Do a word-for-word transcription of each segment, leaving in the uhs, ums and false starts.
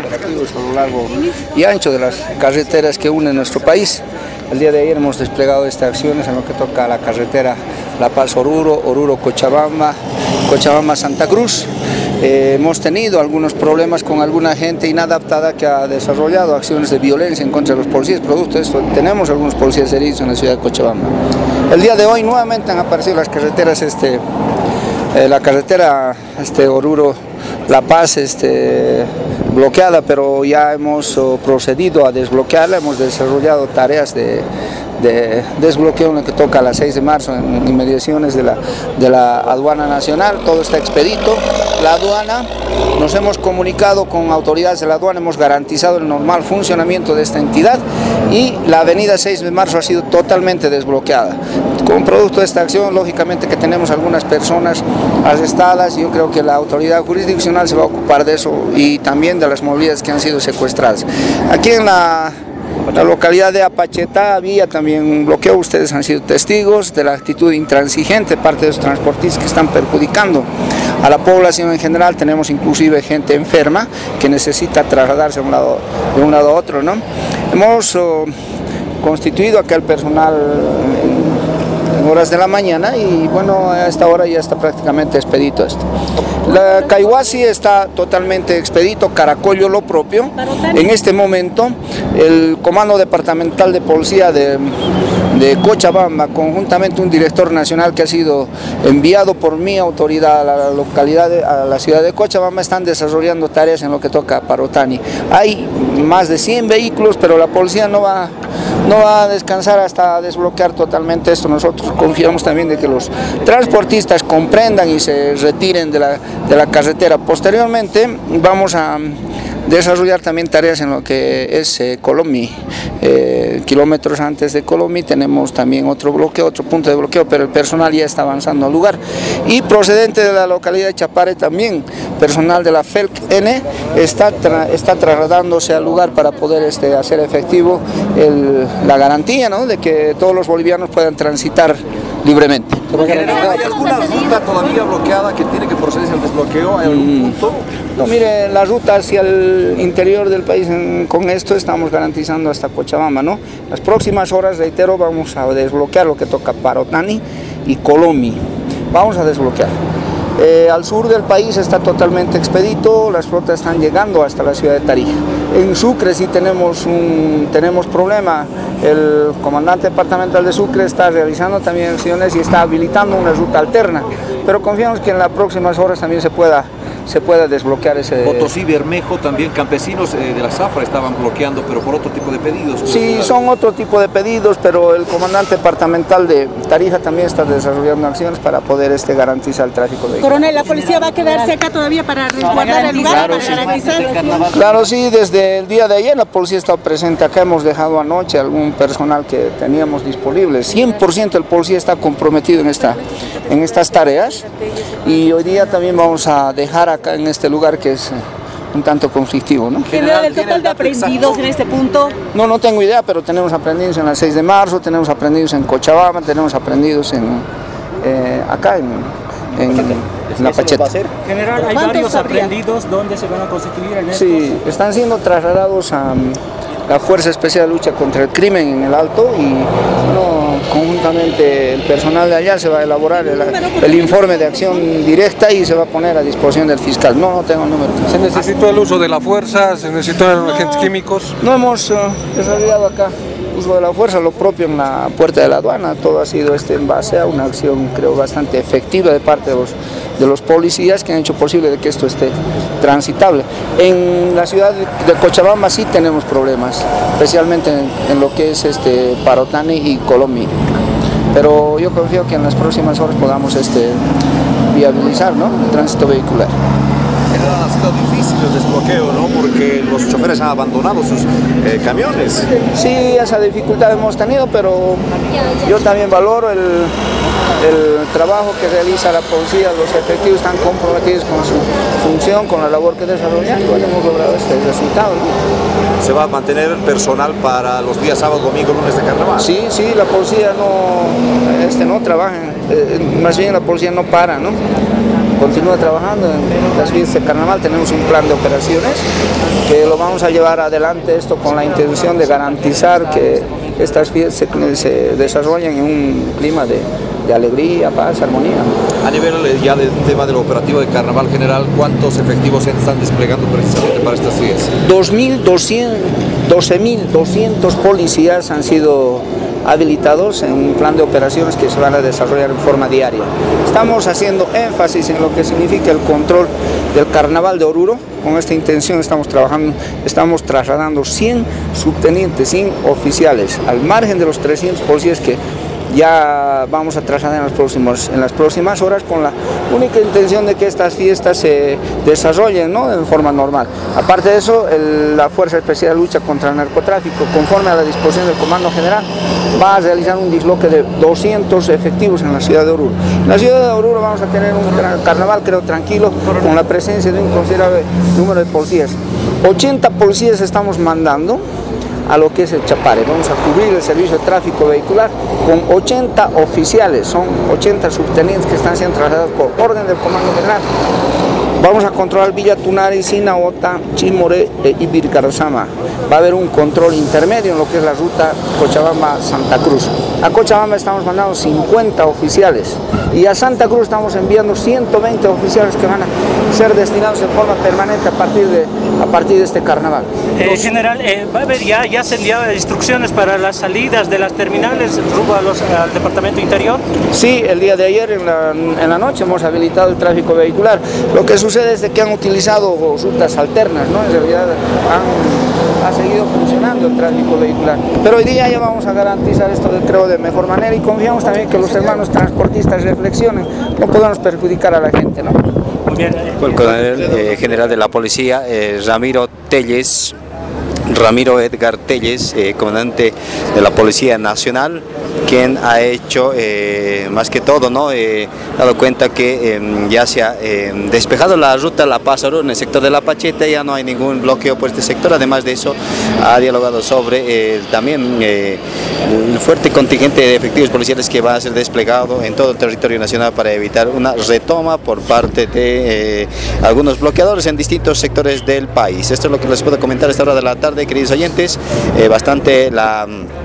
operativos a lo largo y ancho de las carreteras que unen nuestro país. El día de ayer hemos desplegado estas acciones en lo que toca a la carretera La Paz-Oruro, Oruro-Cochabamba, Cochabamba-Santa Cruz. Eh, hemos tenido algunos problemas con alguna gente inadaptada que ha desarrollado acciones de violencia en contra de los policías. Producto de esto, tenemos algunos policías heridos en la ciudad de Cochabamba. El día de hoy nuevamente han aparecido las carreteras, este, eh, la carretera este, Oruro-La Paz este, bloqueada, pero ya hemos oh, procedido a desbloquearla, hemos desarrollado tareas de de desbloqueo en lo que toca a las seis de marzo en inmediaciones de la, de la aduana nacional. Todo está expedito. La aduana, nos hemos comunicado con autoridades de la aduana, hemos garantizado el normal funcionamiento de esta entidad y la avenida seis de marzo ha sido totalmente desbloqueada. Con producto de esta acción, lógicamente que tenemos algunas personas arrestadas y yo creo que la autoridad jurisdiccional se va a ocupar de eso y también de las movilidades que han sido secuestradas. Aquí en la La localidad de Apacheta había también un bloqueo, ustedes han sido testigos de la actitud intransigente de parte de los transportistas que están perjudicando a la población en general. Tenemos inclusive gente enferma que necesita trasladarse de un lado, de un lado a otro, ¿no? Hemos oh, constituido acá el personal en, en horas de la mañana y bueno, a esta hora ya está prácticamente expedito esto. La Caihuasi está totalmente expedito, Caracollo lo propio. En este momento, el Comando Departamental de Policía de, de Cochabamba, conjuntamente un director nacional que ha sido enviado por mi autoridad a la localidad, de, a la ciudad de Cochabamba, están desarrollando tareas en lo que toca a Parotani. Hay más de cien vehículos, pero la policía no va, no va a descansar hasta desbloquear totalmente esto. Nosotros confiamos también de que los transportistas comprendan y se retiren de la de la carretera. Posteriormente vamos a desarrollar también tareas en lo que es eh, Colomi. Eh, kilómetros antes de Colomi tenemos también otro bloqueo, otro punto de bloqueo, pero el personal ya está avanzando al lugar. Y procedente de la localidad de Chapare también, personal de la F E L C N está, tra está trasladándose al lugar para poder este, hacer efectivo el, la garantía, ¿no?, de que todos los bolivianos puedan transitar libremente. General, ¿hay alguna ruta todavía bloqueada que tiene que procederse al desbloqueo? ¿Hay algún punto? No, mire, la ruta hacia el interior del país, en, con esto estamos garantizando hasta Cochabamba, ¿no? Las próximas horas, reitero, vamos a desbloquear lo que toca Parotani y Colomi. Vamos a desbloquear. Eh, al sur del país está totalmente expedito, las flotas están llegando hasta la ciudad de Tarija. En Sucre sí tenemos un tenemos problema. El comandante departamental de Sucre está realizando también acciones y está habilitando una ruta alterna, pero confiamos que en las próximas horas también se pueda se pueda desbloquear ese... Potosí, Bermejo, también campesinos eh, de la Zafra estaban bloqueando, pero por otro tipo de pedidos. Sí, son otro tipo de pedidos, pero el comandante departamental de Tarija también está desarrollando acciones para poder este, garantizar el tráfico de... Coronel, ¿la policía va a quedarse acá todavía para resguardar el lugar, claro, para sí. garantizar? Claro, sí, desde el día de ayer la policía ha estado presente acá, hemos dejado anoche algún personal que teníamos disponible. cien por ciento el policía está comprometido en, esta, en estas tareas y hoy día también vamos a dejar acá en este lugar que es un tanto conflictivo, ¿no? General, ¿el total de aprendidos en este punto? No, no tengo idea, pero tenemos aprendidos en la seis de marzo, tenemos aprendidos en Cochabamba, tenemos aprendidos en, eh, acá en, en, en La Pacheta. General, hay varios aprendidos, ¿dónde se van a constituir en estos? Sí, están siendo trasladados a la Fuerza Especial de Lucha contra el Crimen en el Alto y bueno, conjuntamente el personal de allá se va a elaborar el, el informe de acción directa y se va a poner a disposición del fiscal. No, no tengo el número. ¿Se necesitó el uso de la fuerza? ¿Se necesitaron no, agentes químicos? No hemos uh, desarrollado acá uso de la fuerza, lo propio en la puerta de la aduana. Todo ha sido este en base a una acción, creo, bastante efectiva de parte de los, de los policías que han hecho posible de que esto esté transitable. En la ciudad de Cochabamba sí tenemos problemas, especialmente en, en lo que es este Parotani y Colomi. Pero yo confío que en las próximas horas podamos este, viabilizar, ¿no?, el tránsito vehicular. Ha sido difícil el desbloqueo, ¿no?, porque los choferes han abandonado sus eh, camiones. Sí, esa dificultad hemos tenido, pero yo también valoro el, el trabajo que realiza la policía. Los efectivos están comprometidos con su función, con la labor que desarrollan y bueno, hemos logrado este resultado, ¿no? ¿Se va a mantener personal para los días sábado, domingo, lunes de carnaval? Sí, sí, la policía no, este, no trabaja, eh, más bien la policía no para, ¿no? continúa trabajando en las fiestas de carnaval. Tenemos un plan de operaciones que lo vamos a llevar adelante esto con la intención de garantizar que estas fiestas se, se desarrollen en un clima de, de alegría, paz, armonía. A nivel ya del tema del operativo de Carnaval General, ¿cuántos efectivos se están desplegando precisamente para estas fiestas? doce mil doscientos policías han sido habilitados en un plan de operaciones que se van a desarrollar en forma diaria. Estamos haciendo énfasis en lo que significa el control del Carnaval de Oruro. Con esta intención estamos trabajando, estamos trasladando cien subtenientes, cien oficiales, al margen de los trescientos policías que ya vamos a trasladar en las, próximos, en las próximas horas, con la única intención de que estas fiestas se desarrollen, ¿no?, de forma normal. Aparte de eso, el, la Fuerza Especial de Lucha contra el Narcotráfico, conforme a la disposición del Comando General, va a realizar un disloque de doscientos efectivos en la ciudad de Oruro. En la ciudad de Oruro vamos a tener un carnaval, creo, tranquilo, con la presencia de un considerable número de policías. ochenta policías estamos mandando a lo que es el Chapare. Vamos a cubrir el servicio de tráfico vehicular con ochenta oficiales, son ochenta subtenientes que están siendo trasladados por orden del Comando General. Vamos a controlar Villa Tunari, Sinaota, Chimoré e Ibircarosama. Va a haber un control intermedio en lo que es la ruta Cochabamba-Santa Cruz. A Cochabamba estamos mandando cincuenta oficiales y a Santa Cruz estamos enviando ciento veinte oficiales que van a ser destinados en forma permanente a partir de, a partir de este carnaval. Eh, general, eh, ¿va a haber ya, ya se enviaron instrucciones para las salidas de las terminales rumbo a los, al Departamento Interior? Sí, el día de ayer en la, en la noche hemos habilitado el tráfico vehicular. Lo que sucede es de que han utilizado rutas alternas, ¿no? En realidad han, ha seguido funcionando el tráfico vehicular. Pero hoy día ya vamos a garantizar esto, de, creo, de mejor manera, y confiamos también que los hermanos transportistas reflexionen, no podemos perjudicar a la gente, ¿no? Muy bien. El coronel eh, general de la policía, eh, Ramiro Telles, Ramiro Edgar Telles, eh, comandante de la Policía Nacional, quien ha hecho eh, más que todo, ¿no? Eh, dado cuenta que eh, ya se ha eh, despejado la ruta La Paz Oruro en el sector de La Pacheta, ya no hay ningún bloqueo por este sector. Además de eso, ha dialogado sobre eh, también eh, el fuerte contingente de efectivos policiales que va a ser desplegado en todo el territorio nacional para evitar una retoma por parte de eh, algunos bloqueadores en distintos sectores del país. Esto es lo que les puedo comentar a esta hora de la tarde, queridos oyentes. Eh, bastante la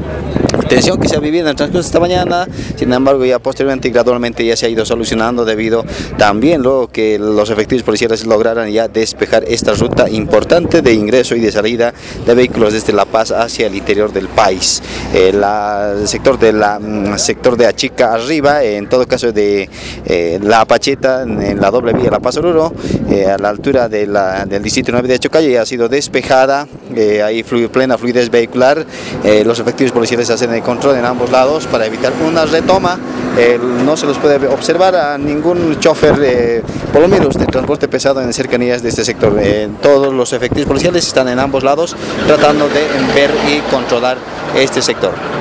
tensión que se ha vivido en el transcurso de esta mañana, sin embargo ya posteriormente y gradualmente ya se ha ido solucionando, debido también luego que los efectivos policiales lograran ya despejar esta ruta importante de ingreso y de salida de vehículos desde La Paz hacia el interior del país. Eh, la, el sector de la sector de Achica arriba, eh, en todo caso de eh, La Pacheta, en la doble vía La Paz Oruro, eh, a la altura de la, del distrito nueve de Chocalle, ya ha sido despejada, eh, hay flu, plena fluidez vehicular. Eh, los efectivos policiales hacen el control en ambos lados para evitar una retoma. Eh, no se los puede observar a ningún chofer, eh, por lo menos de transporte pesado, en cercanías de este sector. Eh, todos los efectivos policiales están en ambos lados tratando de ver y controlar este sector.